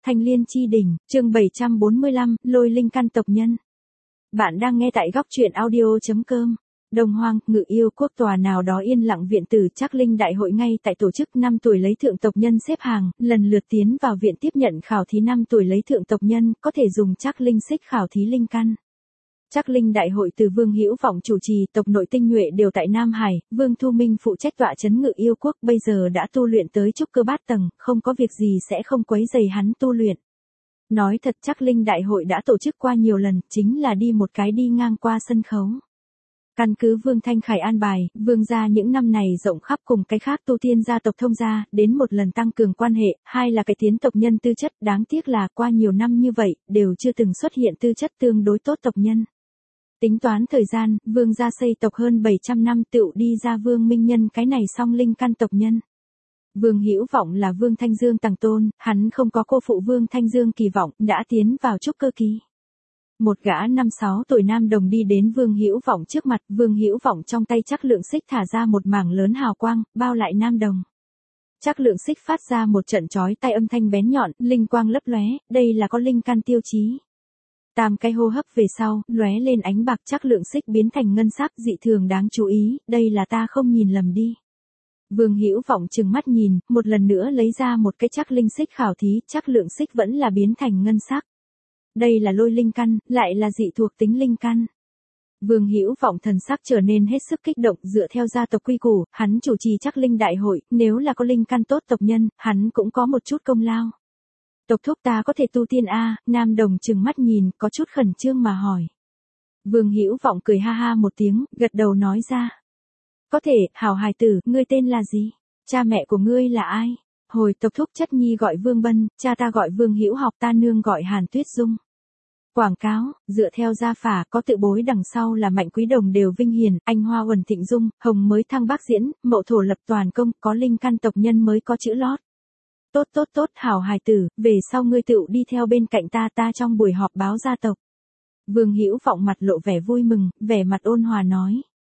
Thanh Liên Chi Đỉnh, chương 745, Lôi Linh Căn tộc nhân. Bạn đang nghe tại góc truyện audio.com. Đông Hoang, Ngự Yêu Quốc tòa nào đó yên lặng viện tử Trác Linh đại hội ngay tại tổ chức 5 tuổi lấy thượng tộc nhân xếp hàng, lần lượt tiến vào viện tiếp nhận khảo thí 5 tuổi lấy thượng tộc nhân, có thể dùng Trác Linh xích khảo thí linh căn. Trác Linh đại hội từ Vương Hữu Vọng chủ trì, tộc nội tinh nhuệ đều tại Nam Hải, Vương Thu Minh phụ trách tọa trấn Ngự Yêu Quốc, bây giờ đã tu luyện tới trúc cơ bát tầng, không có việc gì sẽ không quấy rầy hắn tu luyện. Nói thật, Trác Linh đại hội đã tổ chức qua nhiều lần, chính là đi một cái đi ngang qua sân khấu. Căn cứ Vương Thanh Khải an bài, Vương gia những năm này rộng khắp cùng cái khác tu tiên gia tộc thông gia, đến một lần tăng cường quan hệ, hai là cải tiến tộc nhân tư chất, đáng tiếc là qua nhiều năm như vậy, đều chưa từng xuất hiện tư chất tương đối tốt tộc nhân. Tính toán thời gian, Vương gia xây tộc hơn 700 năm tựu đi ra Vương Minh Nhân cái này song linh căn tộc nhân. Vương Hữu Vọng là Vương Thanh Dương tàng tôn, hắn không có cô phụ Vương Thanh Dương kỳ vọng, đã tiến vào trúc cơ kỳ. Một gã 5-6 tuổi nam đồng đi đến Vương Hữu Vọng trước mặt, Vương Hữu Vọng trong tay Trác Lượng xích thả ra một mảng lớn hào quang, bao lại nam đồng. Trác Lượng xích phát ra một trận chói tai âm thanh bén nhọn, linh quang lấp lóe, đây là có linh căn tiêu chí. Tam cái hô hấp về sau, lóe lên ánh bạc, Trác Lượng xích biến thành ngân sắc, dị thường đáng chú ý, đây là ta không nhìn lầm đi. Vương Hữu Vọng trừng mắt nhìn, một lần nữa lấy ra một cái Trác Linh xích khảo thí, Trác Lượng xích vẫn là biến thành ngân sắc. Đây là lôi linh căn, lại là dị thuộc tính linh căn. Vương Hữu Vọng thần sắc trở nên hết sức kích động, dựa theo gia tộc quy củ, hắn chủ trì Trác Linh đại hội, nếu là có linh căn tốt tộc nhân, hắn cũng có một chút công lao. Tộc thúc ta có thể tu tiên a? Nam đồng trừng mắt nhìn, có chút khẩn trương mà hỏi. Vương Hữu Vọng cười ha ha một tiếng, gật đầu nói ra. Có thể, hảo hài tử, ngươi tên là gì? Cha mẹ của ngươi là ai? Hồi tộc thúc chất nhi gọi Vương Bân, cha ta gọi Vương Hữu Học, ta nương gọi Hàn Tuyết Dung. Quảng cáo, dựa theo gia phả có tự bối đằng sau là Mạnh Quý Đồng đều vinh hiển, Anh Hoa Uẩn Thịnh Dung, Hồng mới thăng bác diễn, Mậu Thổ lập toàn công, có linh căn tộc nhân mới có chữ lót. Tốt, hảo hài tử, về sau ngươi tựu đi theo bên cạnh ta trong buổi họp báo gia tộc. Vương Hữu Vọng mặt lộ vẻ vui mừng, vẻ mặt ôn hòa nói.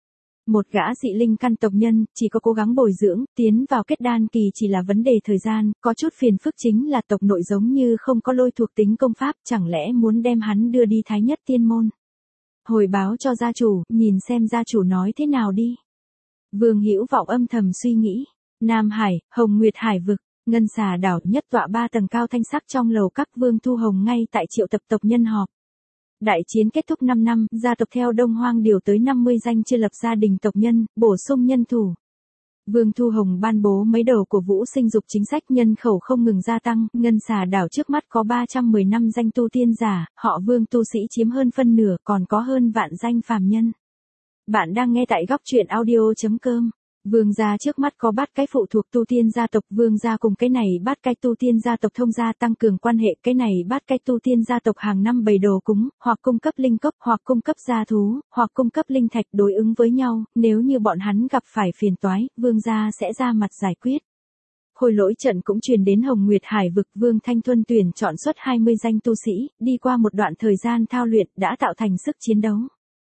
Một gã dị linh căn tộc nhân, chỉ có cố gắng bồi dưỡng, tiến vào kết đan kỳ chỉ là vấn đề thời gian, có chút phiền phức chính là tộc nội giống như không có lôi thuộc tính công pháp, chẳng lẽ muốn đem hắn đưa đi Thái Nhất Tiên Môn. Hồi báo cho gia chủ, nhìn xem gia chủ nói thế nào đi. Vương Hữu Vọng âm thầm suy nghĩ. Nam Hải, Hồng Nguyệt Hải vực, Ngân Xà đảo, nhất tọa 3 tầng cao thanh sắc trong lầu các, Vương Thu Hồng ngay tại triệu tập tộc nhân họp. Đại chiến kết thúc 5 năm, gia tộc theo Đông Hoang điều tới 50 danh chưa lập gia đình tộc nhân, bổ sung nhân thủ. Vương Thu Hồng ban bố mấy đầu của Vũ Sinh Dục chính sách, nhân khẩu không ngừng gia tăng, Ngân Xà đảo trước mắt có 315 danh tu tiên giả, họ Vương tu sĩ chiếm hơn phân nửa, còn có hơn vạn danh phàm nhân. Bạn đang nghe tại góc truyện audio.com. Vương gia trước mắt có 8 cái phụ thuộc tu tiên gia tộc, Vương gia cùng cái này 8 cái tu tiên gia tộc thông gia tăng cường quan hệ, cái này 8 cái tu tiên gia tộc hàng năm bày đồ cúng, hoặc cung cấp linh cốc, hoặc cung cấp gia thú, hoặc cung cấp linh thạch đối ứng với nhau, nếu như bọn hắn gặp phải phiền toái, Vương gia sẽ ra mặt giải quyết. Khôi lỗi trận cũng truyền đến Hồng Nguyệt Hải vực, Vương Thanh Thuân tuyển chọn xuất 20 danh tu sĩ, đi qua một đoạn thời gian thao luyện, đã tạo thành sức chiến đấu.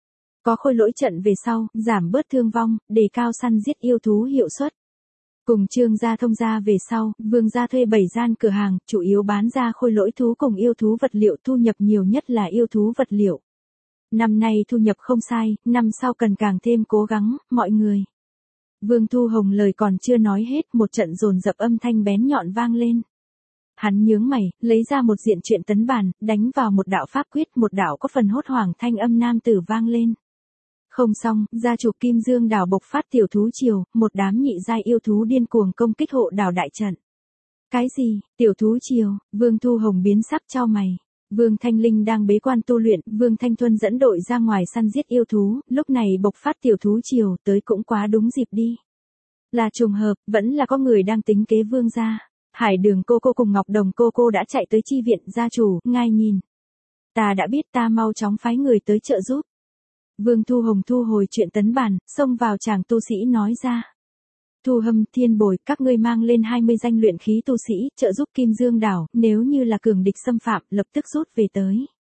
Có khôi lỗi trận về sau, giảm bớt thương vong, đề cao săn giết yêu thú hiệu suất. Cùng Trương gia thông gia về sau, Vương gia thuê 7 gian cửa hàng, chủ yếu bán ra khôi lỗi thú cùng yêu thú vật liệu, thu nhập nhiều nhất là yêu thú vật liệu. Năm nay thu nhập không sai, năm sau cần càng thêm cố gắng, mọi người. Vương Thu Hồng lời còn chưa nói hết, một trận dồn dập âm thanh bén nhọn vang lên. Hắn nhướng mày, lấy ra một diện truyện tấn bản, đánh vào một đạo pháp quyết, một đạo có phần hốt hoảng thanh âm nam tử vang lên. Không xong, gia chủ Kim Dương đảo bộc phát tiểu thú triều, một đám nhị giai yêu thú điên cuồng công kích hộ đảo đại trận. Cái gì, tiểu thú triều? Vương Thu Hồng biến sắc chau mày. Vương Thanh Linh đang bế quan tu luyện, Vương Thanh Thuân dẫn đội ra ngoài săn giết yêu thú, lúc này bộc phát tiểu thú triều, tới cũng quá đúng dịp đi. Là trùng hợp, vẫn là có người đang tính kế Vương gia. Hải Đường cô cùng Ngọc Đồng cô đã chạy tới chi viện, gia chủ, ngài nhìn. Ta đã biết, ta mau chóng phái người tới trợ giúp. Vương Thu Hồng thu hồi chuyện tấn bản, xông vào chàng tu sĩ nói ra. Thu Hâm, Thiên Bồi, các ngươi mang lên 20 danh luyện khí tu sĩ, trợ giúp Kim Dương đảo, nếu như là cường địch xâm phạm, lập tức rút về tới.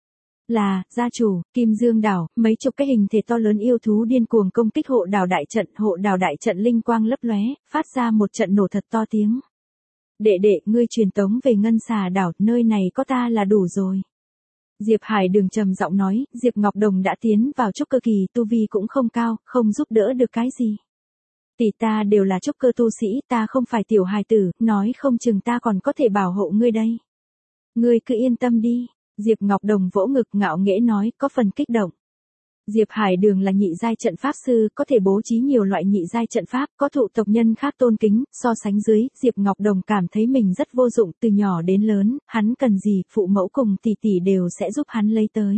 Là, gia chủ, Kim Dương đảo, mấy chục cái hình thể to lớn yêu thú điên cuồng công kích hộ đảo đại trận linh quang lấp lóe, phát ra một trận nổ thật to tiếng. Đệ đệ, ngươi truyền tống về Ngân Xà đảo, nơi này có ta là đủ rồi. Diệp Hải Đường trầm giọng nói, Diệp Ngọc Đồng đã tiến vào trúc cơ kỳ, tu vi cũng không cao, không giúp đỡ được cái gì. Tỷ ta đều là trúc cơ tu sĩ, ta không phải tiểu hài tử, nói không chừng ta còn có thể bảo hộ ngươi đây. Ngươi cứ yên tâm đi. Diệp Ngọc Đồng vỗ ngực ngạo nghễ nói, có phần kích động. Diệp Hải Đường là nhị giai trận pháp sư, có thể bố trí nhiều loại nhị giai trận pháp, có thụ tộc nhân khác tôn kính, so sánh dưới, Diệp Ngọc Đồng cảm thấy mình rất vô dụng, từ nhỏ đến lớn, hắn cần gì, phụ mẫu cùng tỷ tỷ đều sẽ giúp hắn lấy tới.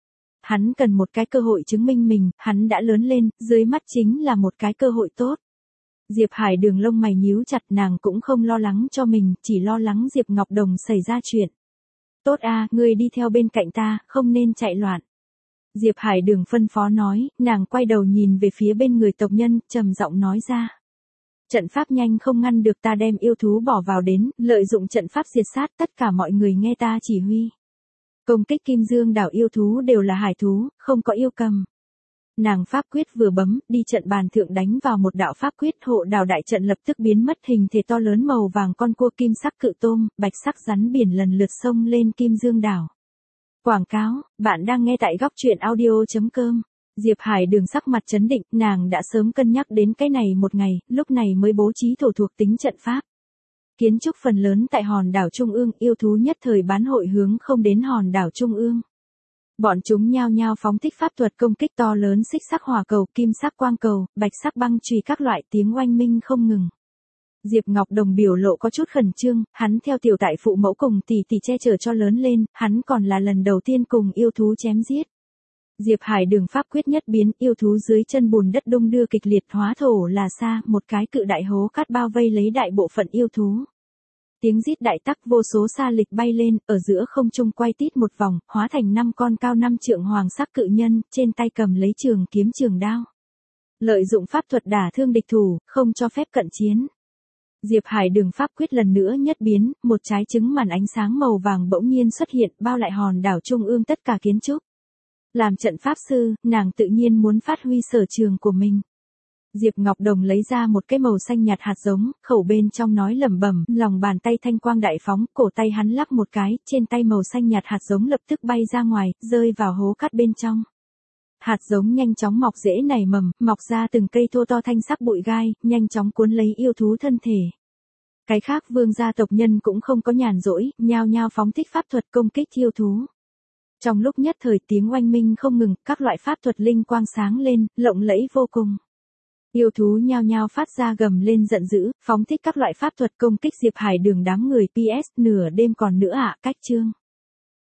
Hắn cần một cái cơ hội chứng minh mình, hắn đã lớn lên, dưới mắt chính là một cái cơ hội tốt. Diệp Hải Đường lông mày nhíu chặt, nàng cũng không lo lắng cho mình, chỉ lo lắng Diệp Ngọc Đồng xảy ra chuyện. Tốt a, ngươi đi theo bên cạnh ta, không nên chạy loạn. Diệp Hải Đường phân phó nói, nàng quay đầu nhìn về phía bên người tộc nhân, trầm giọng nói ra. Trận pháp nhanh không ngăn được, ta đem yêu thú bỏ vào đến, lợi dụng trận pháp diệt sát, tất cả mọi người nghe ta chỉ huy. Công kích Kim Dương đảo yêu thú đều là hải thú, không có yêu cầm. Nàng pháp quyết vừa bấm, đi trận bàn thượng đánh vào một đạo pháp quyết, hộ đảo đại trận lập tức biến mất, hình thể to lớn màu vàng con cua, kim sắc cự tôm, bạch sắc rắn biển lần lượt xông lên Kim Dương đảo. Quảng cáo, bạn đang nghe tại góc truyện audio.com. Diệp Hải Đường sắc mặt trấn định, nàng đã sớm cân nhắc đến cái này một ngày, lúc này mới bố trí thổ thuộc tính trận pháp. Kiến trúc phần lớn tại hòn đảo Trung ương, yêu thú nhất thời bán hội hướng không đến hòn đảo Trung ương. Bọn chúng nhao nhao phóng thích pháp thuật công kích, to lớn xích sắc hỏa cầu, kim sắc quang cầu, bạch sắc băng chùy, các loại tiếng oanh minh không ngừng. Diệp Ngọc Đồng biểu lộ có chút khẩn trương, hắn theo tiểu tại phụ mẫu cùng tỷ tỷ che chở cho lớn lên, hắn còn là lần đầu tiên cùng yêu thú chém giết. Diệp Hải Đường pháp quyết nhất biến, yêu thú dưới chân bùn đất đung đưa kịch liệt, hóa thổ là xa, một cái cự đại hố cát bao vây lấy đại bộ phận yêu thú. Tiếng rít đại tắc, vô số sa lịch bay lên, ở giữa không trung quay tít một vòng, hóa thành 5 con cao 5 trượng hoàng sắc cự nhân, trên tay cầm lấy trường kiếm trường đao. Lợi dụng pháp thuật đả thương địch thủ, không cho phép cận chiến. Diệp Hải Đường pháp quyết lần nữa nhất biến, một trái trứng màn ánh sáng màu vàng bỗng nhiên xuất hiện, bao lại hòn đảo Trung ương tất cả kiến trúc. Làm trận pháp sư, nàng tự nhiên muốn phát huy sở trường của mình. Diệp Ngọc Đồng lấy ra một cái màu xanh nhạt hạt giống, khẩu bên trong nói lẩm bẩm, lòng bàn tay thanh quang đại phóng, cổ tay hắn lắc một cái, trên tay màu xanh nhạt hạt giống lập tức bay ra ngoài, rơi vào hố cát bên trong. Hạt giống nhanh chóng mọc rễ nảy mầm, mọc ra từng cây thô to thanh sắc bụi gai, nhanh chóng cuốn lấy yêu thú thân thể. Cái khác vương gia tộc nhân cũng không có nhàn rỗi, nhao nhao phóng thích pháp thuật công kích yêu thú. Trong lúc nhất thời tiếng oanh minh không ngừng, các loại pháp thuật linh quang sáng lên, lộng lẫy vô cùng. Yêu thú nhao nhao phát ra gầm lên giận dữ, phóng thích các loại pháp thuật công kích Diệp Hải Đường đám người. PS, nửa đêm còn nữa ạ, cách chương.